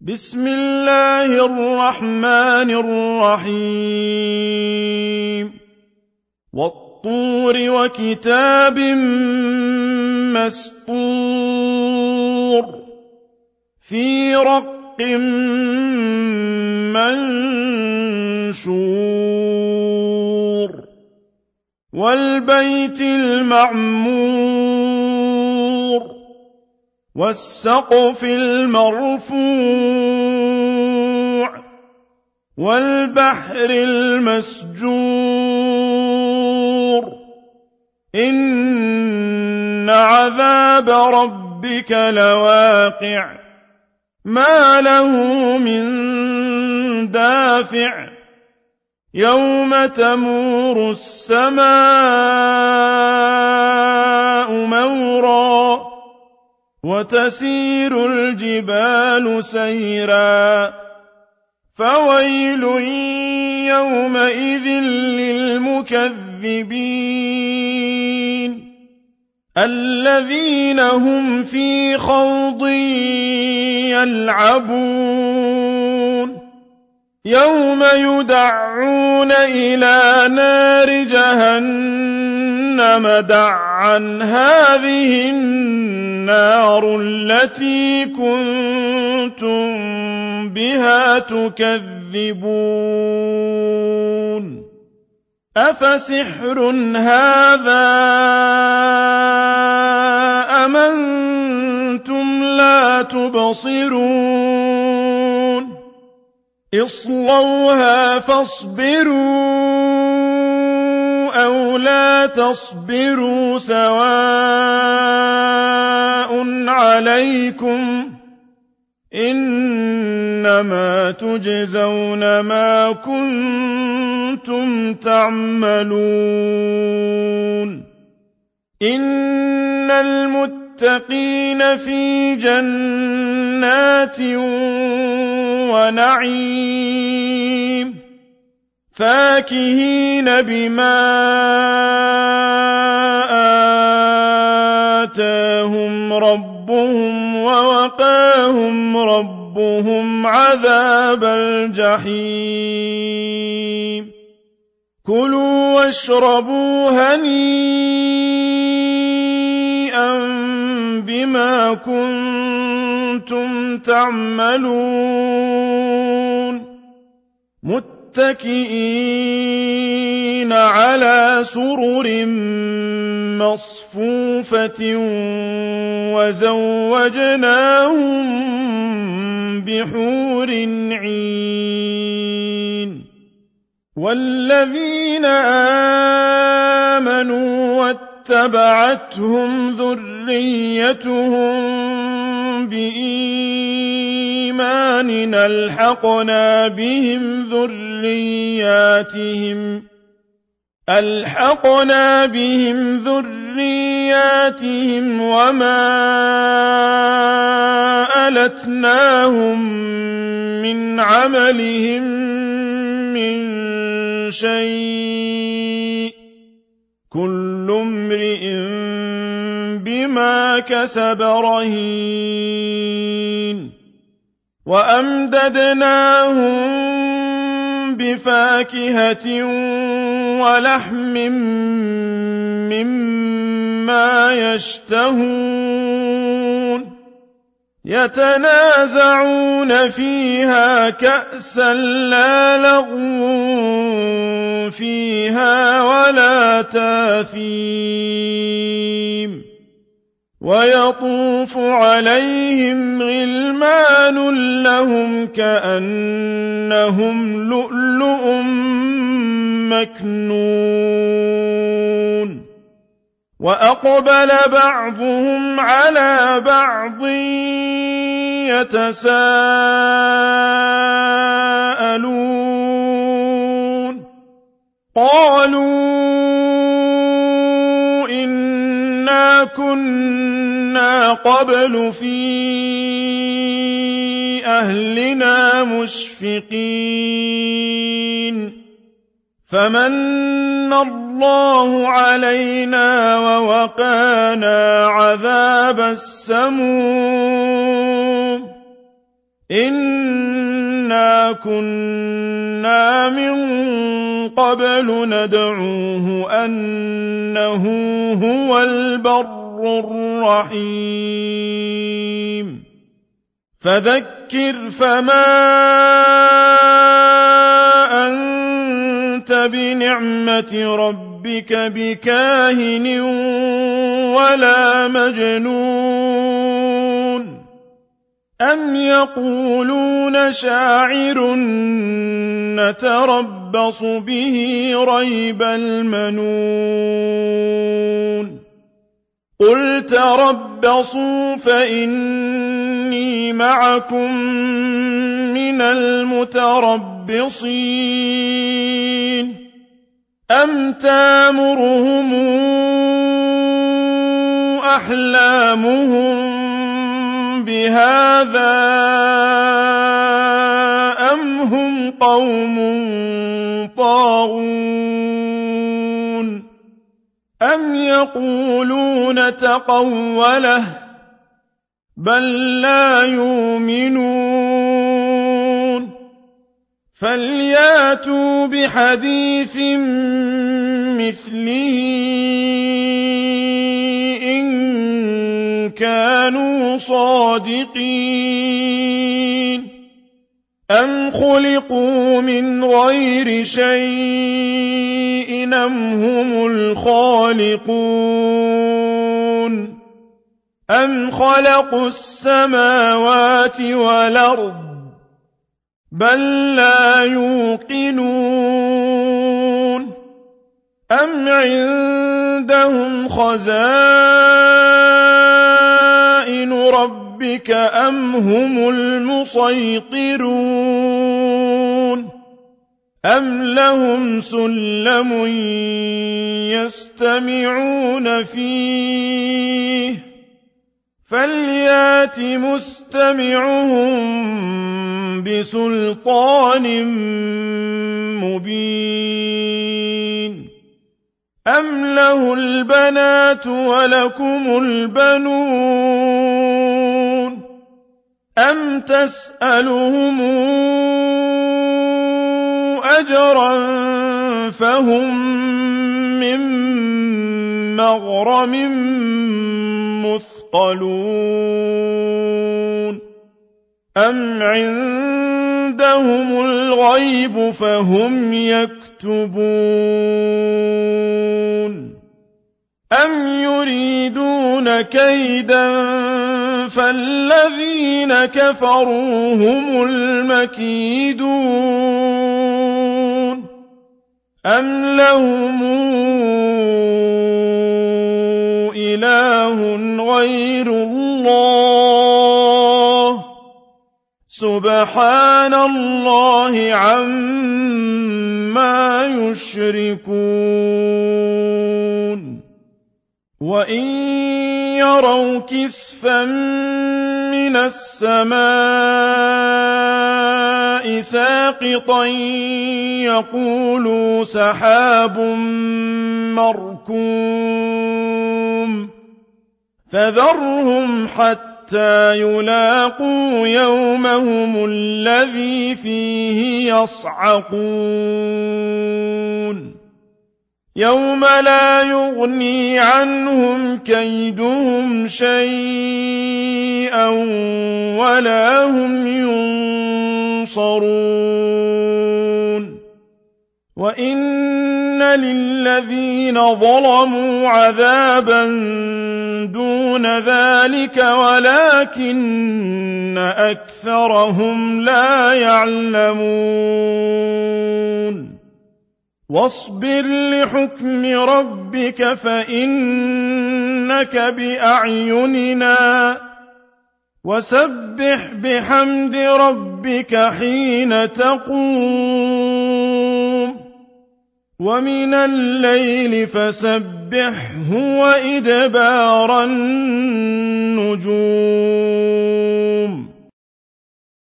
بسم الله الرحمن الرحيم والطور وكتاب مسطور في رق منشور والبيت المعمور والسقف المرفوع والبحر المسجور إن عذاب ربك لواقع ما له من دافع يوم تمور السماء مورا وتسير الجبال سيرا فويل يومئذ للمكذبين الذين هم في خوض يلعبون يوم يدعون إلى نار جهنم دعا هذه النار التي كنتم بها تكذبون أفسحر هذا أم أنتم لا تبصرون اصلوها فاصبروا أو لا تصبروا سواء عليكم إنما تجزون ما كنتم تعملون إن المتقين في جنات ونعيم فاكهين بما آتاهم ربهم ووقاهم ربهم عذاب الجحيم كلوا واشربوا هنيئا بما كنتم تعملون متكئين على سرر مصفوفة وزوجناهم بحور عين والذين آمنوا واتبعتهم ذريتهم بإيمان ألحقنا بهم ذرياتهم وما ألتناهم من عملهم من شيء كل امرئ بما كسب رهين وأمددناهم بفاكهة ولحم مما يشتهون يتنازعون فيها كأسا لا لغو فيها ولا تاثيم ويطوف عليهم غلمان لهم كأنهم لؤلؤ مكنون وأقبل بعضهم على بعض يتساءلون قالوا إنا كنا قبل في أهلنا مشفقين فمن الله علينا ووقانا عذاب السموم إِنَّا كُنَّا مِن قَبْلُ نَدْعُوهُ أَنَّهُ هُوَ الْبَرُّ الرَّحِيمُ فَذَكِّرْ فَمَا أَنتَ بِنِعْمَةِ رَبِّكَ بِكَاهِنٍ وَلَا مَجْنُونٍ أَمْ يَقُولُونَ شَاعِرٌ نَتَرَبَّصُ بِهِ رَيْبَ الْمَنُونِ قُلْ تَرَبَّصُوا فَإِنِّي مَعَكُم مِّنَ الْمُتَرَبِّصِينَ أَمْ تَأْمُرُهُمْ أَحْلَامُهُم بِهَٰذَا أَمْ هُمْ قَوْمٌ طَاغُونَ أَمْ يَقُولُونَ تَقَوَّلَهُ بَل لَّا يُؤْمِنُونَ فَلْيَأْتُوا بِحَدِيثٍ مِّثْلِهِ إِن كَانُوا صَادِقِينَ أَمْ خُلِقُوا مِنْ غَيْرِ شَيْءٍ أَمْ هُمُ الْخَالِقُونَ أَمْ خَلَقُوا السَّمَاوَاتِ وَالْأَرْضَ بَل لَّا يُوقِنُونَ أَمْ عِندَهُمْ خَزَائِنُ رَبِّكَ أَمْ هُمُ الْمُصَيْطِرُونَ أَمْ لَهُمْ سُلَّمٌ يَسْتَمِعُونَ فِيهِ فَلْيَأْتِ مُسْتَمِعُهُم بِسُلْطَانٍ مُّبِينٍ أَمْ لَهُ الْبَنَاتُ وَلَكُمُ الْبَنُونَ أَمْ تَسْأَلُهُمْ أَجْرًا فَهُم مِّن مَّغْرَمٍ مُّثْقَلُونَ أَمْ عِندَهُمُ الْغَيْبُ فَهُمْ يَكْتُبُونَ أَمْ يُرِيدُونَ كَيْدًا فَالَّذِينَ كَفَرُوا هُمُ الْمَكِيدُونَ أَمْ لَهُمْ إِلَٰهٌ غَيْرُ اللَّهِ سُبْحَانَ اللَّهِ عَمَّا يُشْرِكُونَ وَإِن يَرَوْا كِسْفًا مِّنَ السَّمَاءِ سَاقِطًا يَقُولُوا سَحَابٌ مَّرْكُومٌ فَذَرْهُمْ حَتَّىٰ يُلَاقُوا يَوْمَهُمُ الَّذِي فِيهِ يَصْعَقُونَ يَوْمَ لَا يُغْنِي عَنْهُمْ كَيْدُهُمْ شَيْئًا وَلَا هُمْ يُنصَرُونَ وَإِنَّ لِلَّذِينَ ظَلَمُوا عَذَابًا دُونَ ذَلِكَ وَلَٰكِنَّ أَكْثَرَهُمْ لَا يَعْلَمُونَ وَاصْبِرْ لِحُكْمِ رَبِّكَ فَإِنَّكَ بِأَعْيُنِنَا وَسَبِّحْ بِحَمْدِ رَبِّكَ حِينَ تَقُومُ وَمِنَ اللَّيْلِ فَسَبِّحْهُ وَإِدْبَارَ النُّجُومِ